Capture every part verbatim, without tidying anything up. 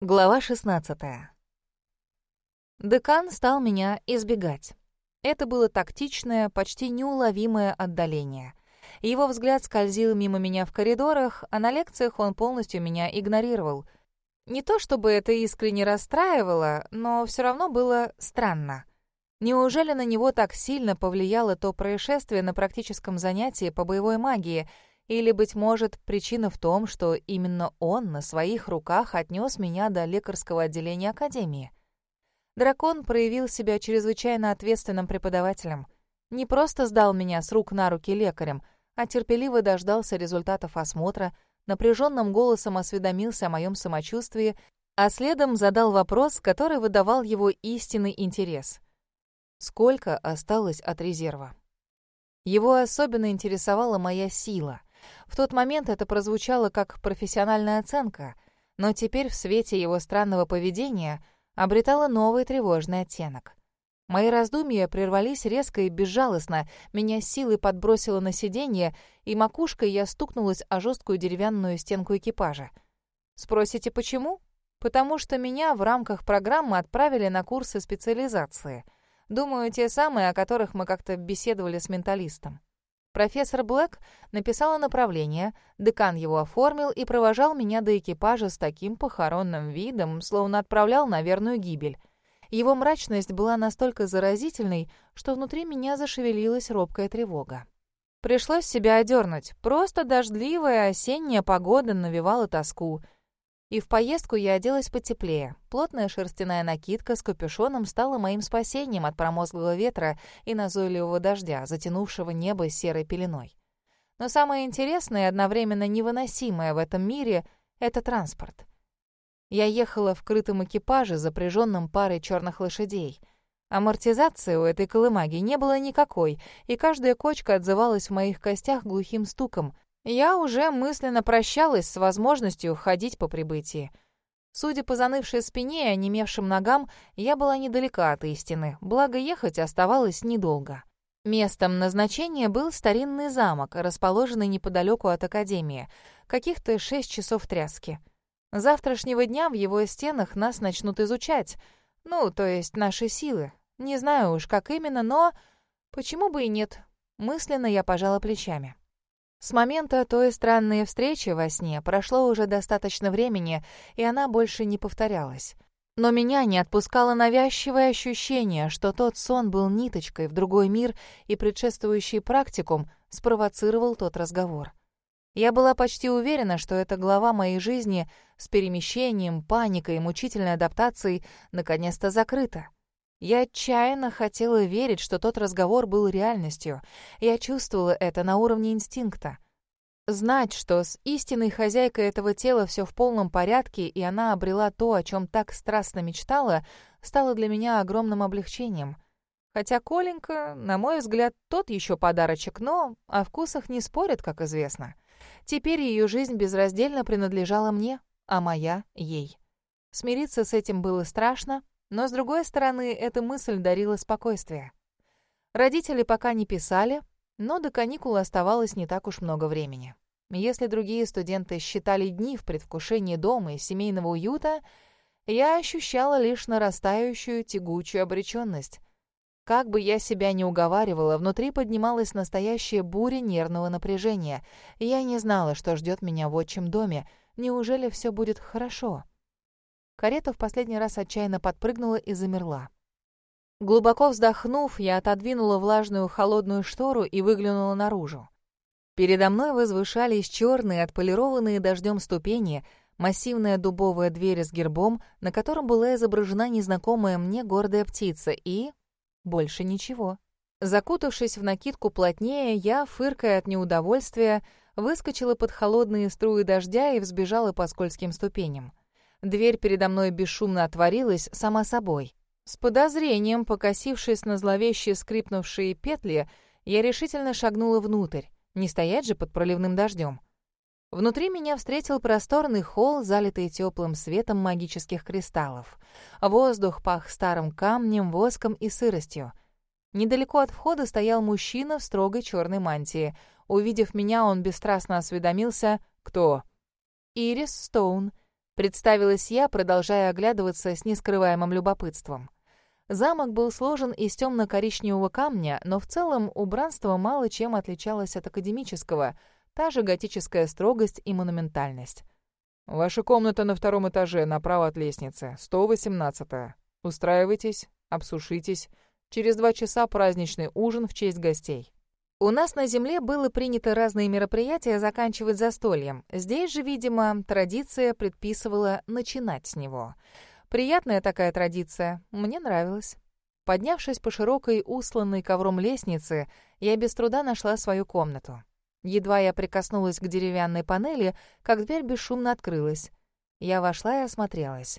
Глава шестнадцатая. Декан стал меня избегать. Это было тактичное, почти неуловимое отдаление. Его взгляд скользил мимо меня в коридорах, а на лекциях он полностью меня игнорировал. Не то чтобы это искренне расстраивало, но все равно было странно. Неужели на него так сильно повлияло то происшествие на практическом занятии по боевой магии? Или, быть может, причина в том, что именно он на своих руках отнес меня до лекарского отделения Академии? Дракон проявил себя чрезвычайно ответственным преподавателем. Не просто сдал меня с рук на руки лекарям, а терпеливо дождался результатов осмотра, напряженным голосом осведомился о моем самочувствии, а следом задал вопрос, который выдавал его истинный интерес. Сколько осталось от резерва? Его особенно интересовала моя сила. В тот момент это прозвучало как профессиональная оценка, но теперь в свете его странного поведения обретало новый тревожный оттенок. Мои раздумья прервались резко и безжалостно, меня силой подбросило на сиденье, и макушкой я стукнулась о жесткую деревянную стенку экипажа. Спросите, почему? Потому что меня в рамках программы отправили на курсы специализации. Думаю, те самые, о которых мы как-то беседовали с менталистом. Профессор Блэк написала направление, декан его оформил и провожал меня до экипажа с таким похоронным видом, словно отправлял на верную гибель. Его мрачность была настолько заразительной, что внутри меня зашевелилась робкая тревога. Пришлось себя одернуть. Просто дождливая осенняя погода навевала тоску. И в поездку я оделась потеплее. Плотная шерстяная накидка с капюшоном стала моим спасением от промозглого ветра и назойливого дождя, затянувшего небо серой пеленой. Но самое интересное и одновременно невыносимое в этом мире — это транспорт. Я ехала в крытом экипаже, запряженном парой черных лошадей. Амортизации у этой колымаги не было никакой, и каждая кочка отзывалась в моих костях глухим стуком. Я уже мысленно прощалась с возможностью ходить по прибытии. Судя по занывшей спине и онемевшим ногам, я была недалека от истины, благо ехать оставалось недолго. Местом назначения был старинный замок, расположенный неподалеку от Академии, каких-то шесть часов тряски. С завтрашнего дня в его стенах нас начнут изучать, ну, то есть наши силы. Не знаю уж, как именно, но почему бы и нет? Мысленно я пожала плечами. С момента той странной встречи во сне прошло уже достаточно времени, и она больше не повторялась. Но меня не отпускало навязчивое ощущение, что тот сон был ниточкой в другой мир, и предшествующий практикум спровоцировал тот разговор. Я была почти уверена, что эта глава моей жизни с перемещением, паникой и мучительной адаптацией наконец-то закрыта. Я отчаянно хотела верить, что тот разговор был реальностью. Я чувствовала это на уровне инстинкта. Знать, что с истинной хозяйкой этого тела все в полном порядке, и она обрела то, о чем так страстно мечтала, стало для меня огромным облегчением. Хотя Коленька, на мой взгляд, тот еще подарочек, но о вкусах не спорят, как известно. Теперь ее жизнь безраздельно принадлежала мне, а моя — ей. Смириться с этим было страшно, но, с другой стороны, эта мысль дарила спокойствие. Родители пока не писали, но до каникул оставалось не так уж много времени. Если другие студенты считали дни в предвкушении дома и семейного уюта, я ощущала лишь нарастающую тягучую обреченность. Как бы я себя ни уговаривала, внутри поднималась настоящая буря нервного напряжения. Я не знала, что ждет меня в отчим доме. Неужели все будет хорошо? Карета в последний раз отчаянно подпрыгнула и замерла. Глубоко вздохнув, я отодвинула влажную холодную штору и выглянула наружу. Передо мной возвышались черные, отполированные дождем ступени, массивная дубовая дверь с гербом, на котором была изображена незнакомая мне гордая птица, и больше ничего. Закутавшись в накидку плотнее, я, фыркая от неудовольствия, выскочила под холодные струи дождя и взбежала по скользким ступеням. Дверь передо мной бесшумно отворилась сама собой. С подозрением, покосившись на зловеще скрипнувшие петли, я решительно шагнула внутрь. Не стоять же под проливным дождем. Внутри меня встретил просторный холл, залитый теплым светом магических кристаллов. Воздух пах старым камнем, воском и сыростью. Недалеко от входа стоял мужчина в строгой черной мантии. Увидев меня, он бесстрастно осведомился: «Кто?» «Ирис Стоун». Представилась я, продолжая оглядываться с нескрываемым любопытством. Замок был сложен из темно-коричневого камня, но в целом убранство мало чем отличалось от академического, та же готическая строгость и монументальность. «Ваша комната на втором этаже, направо от лестницы, сто восемнадцатая. Устраивайтесь, обсушитесь. Через два часа праздничный ужин в честь гостей». У нас на земле было принято разные мероприятия заканчивать застольем. Здесь же, видимо, традиция предписывала начинать с него. Приятная такая традиция, мне нравилась. Поднявшись по широкой, устланной ковром лестнице, я без труда нашла свою комнату. Едва я прикоснулась к деревянной панели, как дверь бесшумно открылась. Я вошла и осмотрелась.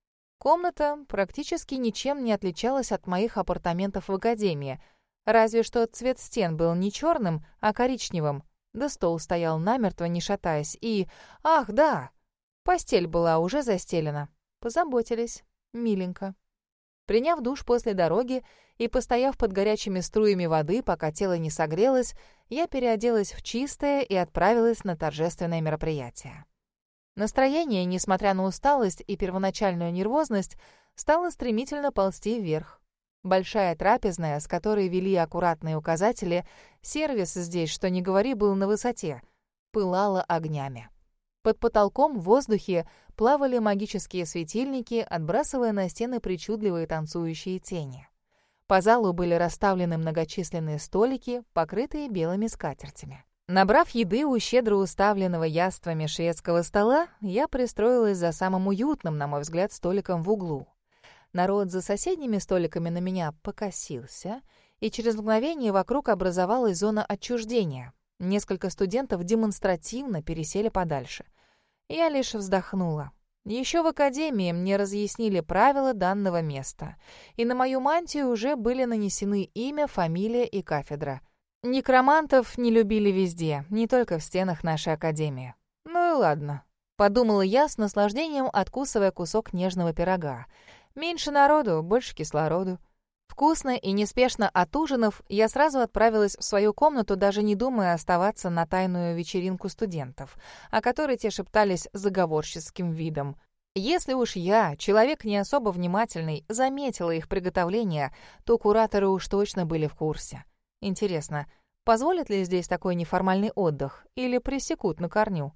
Комната практически ничем не отличалась от моих апартаментов в академии, разве что цвет стен был не черным, а коричневым, да стол стоял намертво, не шатаясь, и... Ах, да! Постель была уже застелена. Позаботились. Миленько. Приняв душ после дороги и постояв под горячими струями воды, пока тело не согрелось, я переоделась в чистое и отправилась на торжественное мероприятие. Настроение, несмотря на усталость и первоначальную нервозность, стало стремительно ползти вверх. Большая трапезная, с которой вели аккуратные указатели, сервис здесь, что ни говори, был на высоте, пылала огнями. Под потолком в воздухе плавали магические светильники, отбрасывая на стены причудливые танцующие тени. По залу были расставлены многочисленные столики, покрытые белыми скатертями. Набрав еды у щедро уставленного яствами шведского стола, я пристроилась за самым уютным, на мой взгляд, столиком в углу. Народ за соседними столиками на меня покосился, и через мгновение вокруг образовалась зона отчуждения. Несколько студентов демонстративно пересели подальше. Я лишь вздохнула. Еще в академии мне разъяснили правила данного места, и на мою мантию уже были нанесены имя, фамилия и кафедра. Некромантов не любили везде, не только в стенах нашей академии. Ну и ладно, подумала я с наслаждением, откусывая кусок нежного пирога. Меньше народу, больше кислороду. Вкусно и неспешно отужинав, я сразу отправилась в свою комнату, даже не думая оставаться на тайную вечеринку студентов, о которой те шептались заговорческим видом. Если уж я, человек не особо внимательный, заметила их приготовление, то кураторы уж точно были в курсе. Интересно, позволят ли здесь такой неформальный отдых или пресекут на корню?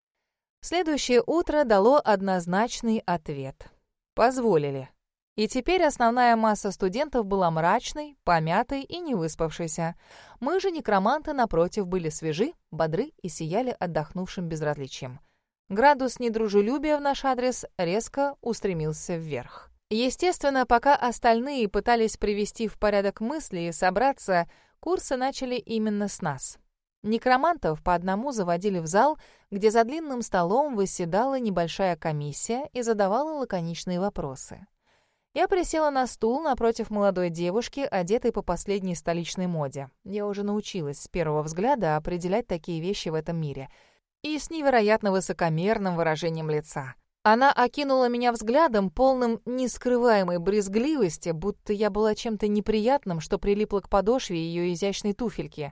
Следующее утро дало однозначный ответ. Позволили. И теперь основная масса студентов была мрачной, помятой и невыспавшейся. Мы же, некроманты, напротив, были свежи, бодры и сияли отдохнувшим безразличием. Градус недружелюбия в наш адрес резко устремился вверх. Естественно, пока остальные пытались привести в порядок мысли и собраться, курсы начали именно с нас. Некромантов по одному заводили в зал, где за длинным столом восседала небольшая комиссия и задавала лаконичные вопросы. Я присела на стул напротив молодой девушки, одетой по последней столичной моде. Я уже научилась с первого взгляда определять такие вещи в этом мире. И с невероятно высокомерным выражением лица. Она окинула меня взглядом, полным нескрываемой брезгливости, будто я была чем-то неприятным, что прилипло к подошве ее изящной туфельки.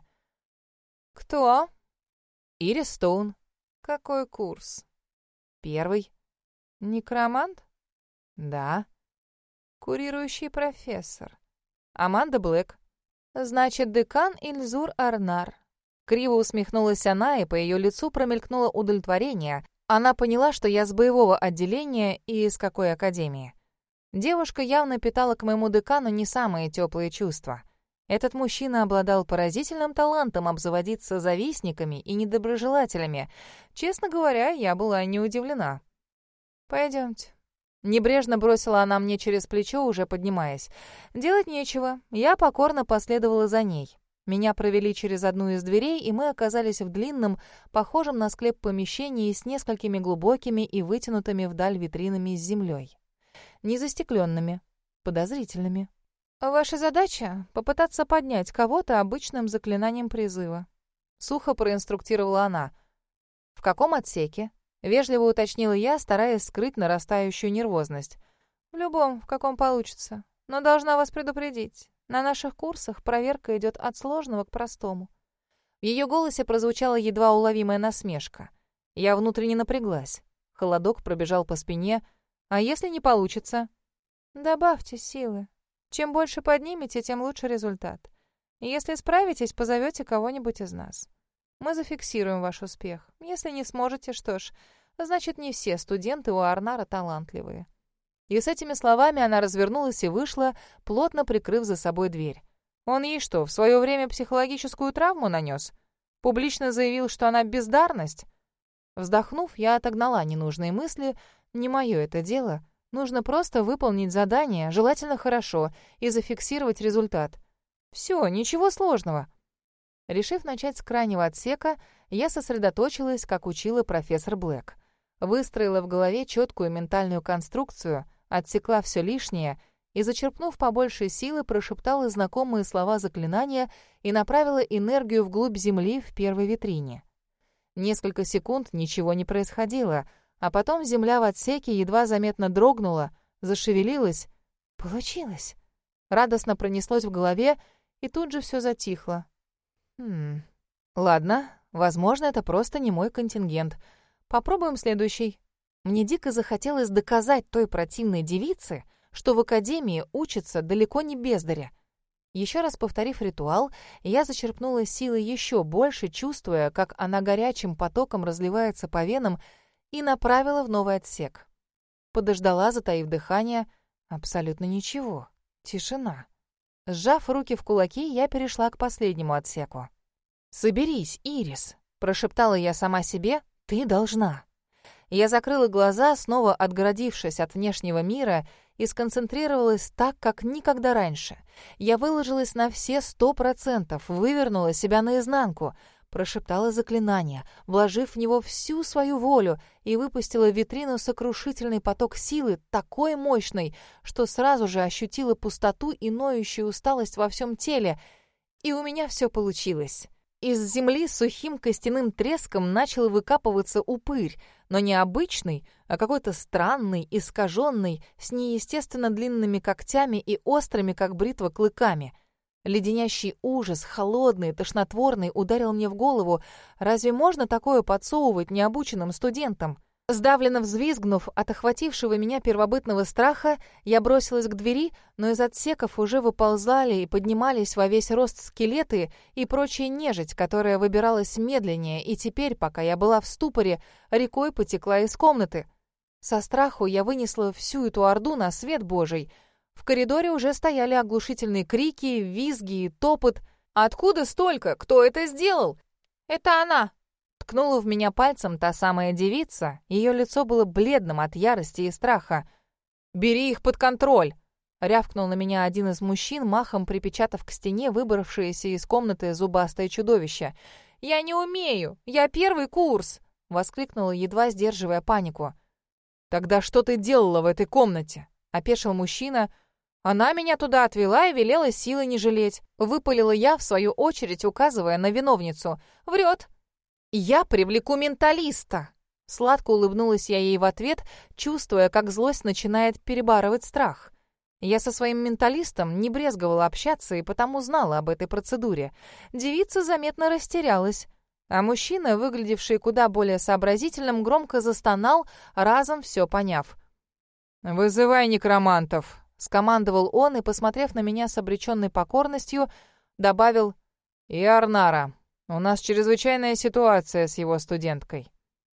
«Кто?» «Ирис Стоун». «Какой курс?» «Первый». «Некромант?» «Да». «Курирующий профессор». «Аманда Блэк». «Значит, декан Ильзур Арнар». Криво усмехнулась она, и по ее лицу промелькнуло удовлетворение. Она поняла, что я с боевого отделения и из какой академии. Девушка явно питала к моему декану не самые теплые чувства. Этот мужчина обладал поразительным талантом обзаводиться завистниками и недоброжелателями. Честно говоря, я была не удивлена. «Пойдемте». Небрежно бросила она мне через плечо, уже поднимаясь. Делать нечего. Я покорно последовала за ней. Меня провели через одну из дверей, и мы оказались в длинном, похожем на склеп помещении с несколькими глубокими и вытянутыми вдаль витринами с землей. Незастекленными, подозрительными. «Ваша задача — попытаться поднять кого-то обычным заклинанием призыва», — сухо проинструктировала она. «В каком отсеке?» — вежливо уточнила я, стараясь скрыть нарастающую нервозность. «В любом, в каком получится. Но должна вас предупредить. На наших курсах проверка идет от сложного к простому». В ее голосе прозвучала едва уловимая насмешка. Я внутренне напряглась. Холодок пробежал по спине. «А если не получится?» «Добавьте силы. Чем больше поднимете, тем лучше результат. Если справитесь, позовете кого-нибудь из нас. Мы зафиксируем ваш успех. Если не сможете, что ж, значит, не все студенты у Арнара талантливые». И с этими словами она развернулась и вышла, плотно прикрыв за собой дверь. Он ей что, в свое время психологическую травму нанес? Публично заявил, что она бездарность? Вздохнув, я отогнала ненужные мысли. Не мое это дело. Нужно просто выполнить задание, желательно хорошо, и зафиксировать результат. Все, ничего сложного. Решив начать с крайнего отсека, я сосредоточилась, как учила профессор Блэк. Выстроила в голове четкую ментальную конструкцию, отсекла все лишнее и, зачерпнув побольше силы, прошептала знакомые слова заклинания и направила энергию вглубь земли в первой витрине. Несколько секунд ничего не происходило, а потом земля в отсеке едва заметно дрогнула, зашевелилась. Получилось! Радостно пронеслось в голове, и тут же все затихло. Хм... Ладно, возможно, это просто не мой контингент. Попробуем следующий. Мне дико захотелось доказать той противной девице, что в академии учатся далеко не бездаря. Еще раз повторив ритуал, я зачерпнула силы еще больше, чувствуя, как она горячим потоком разливается по венам, и направила в новый отсек. Подождала, затаив дыхание. Абсолютно ничего. Тишина. Сжав руки в кулаки, я перешла к последнему отсеку. «Соберись, Ирис», — прошептала я сама себе, — «ты должна». Я закрыла глаза, снова отгородившись от внешнего мира, и сконцентрировалась так, как никогда раньше. Я выложилась на все сто процентов, вывернула себя наизнанку, прошептала заклинание, вложив в него всю свою волю, и выпустила в витрину сокрушительный поток силы, такой мощный, что сразу же ощутила пустоту и ноющую усталость во всем теле. И у меня все получилось. Из земли с сухим костяным треском начал выкапываться упырь, но не обычный, а какой-то странный, искаженный, с неестественно длинными когтями и острыми, как бритва, клыками. Леденящий ужас, холодный, тошнотворный, ударил мне в голову. Разве можно такое подсовывать необученным студентам? Сдавленно взвизгнув от охватившего меня первобытного страха, я бросилась к двери, но из отсеков уже выползали и поднимались во весь рост скелеты и прочая нежить, которая выбиралась медленнее, и теперь, пока я была в ступоре, рекой потекла из комнаты. Со страху я вынесла всю эту орду на свет Божий. В коридоре уже стояли оглушительные крики, визги и топот. «Откуда столько? Кто это сделал?» «Это она!» Ткнула в меня пальцем та самая девица, ее лицо было бледным от ярости и страха. «Бери их под контроль!» — рявкнул на меня один из мужчин, махом припечатав к стене выбравшееся из комнаты зубастое чудовище. «Я не умею! Я первый курс!» — воскликнула, едва сдерживая панику. «Тогда что ты делала в этой комнате?» — опешил мужчина. «Она меня туда отвела и велела силы не жалеть», — выпалила я, в свою очередь указывая на виновницу. «Врет!» «Я привлеку менталиста!» Сладко улыбнулась я ей в ответ, чувствуя, как злость начинает перебарывать страх. Я со своим менталистом не брезговала общаться и потому знала об этой процедуре. Девица заметно растерялась, а мужчина, выглядевший куда более сообразительным, громко застонал, разом все поняв. «Вызывай некромантов!» — скомандовал он и, посмотрев на меня с обреченной покорностью, добавил: «И Арнара. У нас чрезвычайная ситуация с его студенткой».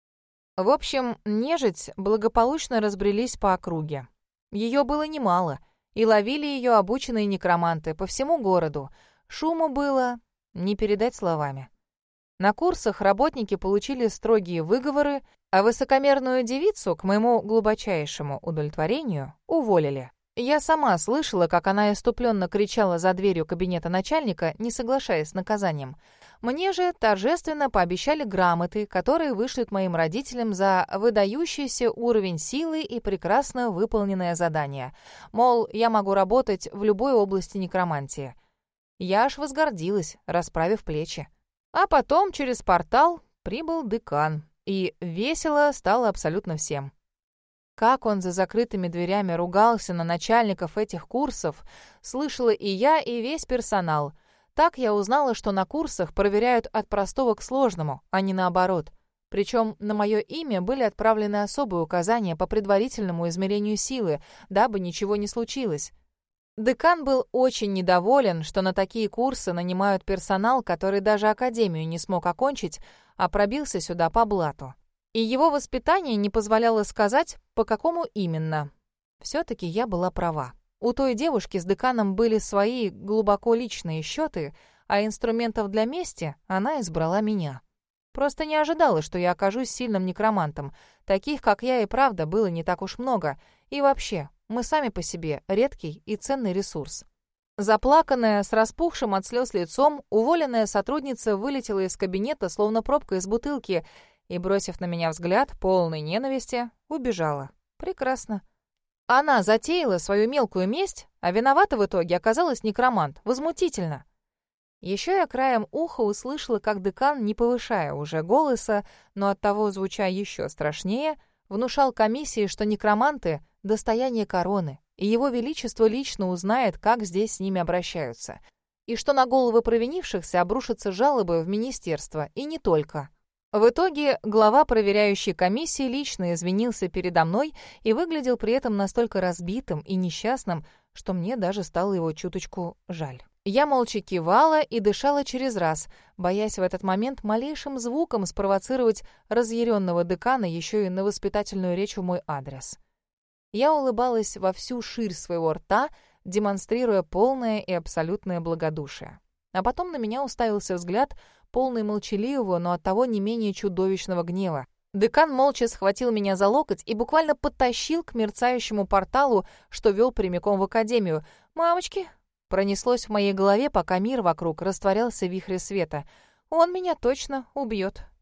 В общем, нежить благополучно разбрелись по округе. Ее было немало, и ловили ее обученные некроманты по всему городу. Шуму было не передать словами. На курсах работники получили строгие выговоры, а высокомерную девицу, к моему глубочайшему удовлетворению, уволили. Я сама слышала, как она иступленно кричала за дверью кабинета начальника, не соглашаясь с наказанием. Мне же торжественно пообещали грамоты, которые вышлют моим родителям за выдающийся уровень силы и прекрасно выполненное задание. Мол, я могу работать в любой области некромантии. Я аж возгордилась, расправив плечи. А потом через портал прибыл декан, и весело стало абсолютно всем. Как он за закрытыми дверями ругался на начальников этих курсов, слышала и я, и весь персонал. Так я узнала, что на курсах проверяют от простого к сложному, а не наоборот. Причем на мое имя были отправлены особые указания по предварительному измерению силы, дабы ничего не случилось. Декан был очень недоволен, что на такие курсы нанимают персонал, который даже академию не смог окончить, а пробился сюда по блату. И его воспитание не позволяло сказать, по какому именно. Все-таки я была права. У той девушки с деканом были свои глубоко личные счеты, а инструментов для мести она избрала меня. Просто не ожидала, что я окажусь сильным некромантом. Таких, как я, и правда было не так уж много. И вообще, мы сами по себе редкий и ценный ресурс. Заплаканная, с распухшим от слез лицом, уволенная сотрудница вылетела из кабинета, словно пробка из бутылки, и, бросив на меня взгляд, полный ненависти, убежала. Прекрасно. Она затеяла свою мелкую месть, а виновата в итоге оказалась некромант. Возмутительно. Еще я краем уха услышала, как декан, не повышая уже голоса, но оттого звуча еще страшнее, внушал комиссии, что некроманты — достояние короны, и его величество лично узнает, как здесь с ними обращаются, и что на головы провинившихся обрушатся жалобы в министерство, и не только. В итоге глава проверяющей комиссии лично извинился передо мной и выглядел при этом настолько разбитым и несчастным, что мне даже стало его чуточку жаль. Я молча кивала и дышала через раз, боясь в этот момент малейшим звуком спровоцировать разъяренного декана еще и на воспитательную речь в мой адрес. Я улыбалась во всю ширь своего рта, демонстрируя полное и абсолютное благодушие. А потом на меня уставился взгляд, полный молчаливого, но оттого не менее чудовищного гнева. Декан молча схватил меня за локоть и буквально подтащил к мерцающему порталу, что вел прямиком в академию. «Мамочки!» Пронеслось в моей голове, пока мир вокруг растворялся в вихре света. «Он меня точно убьет».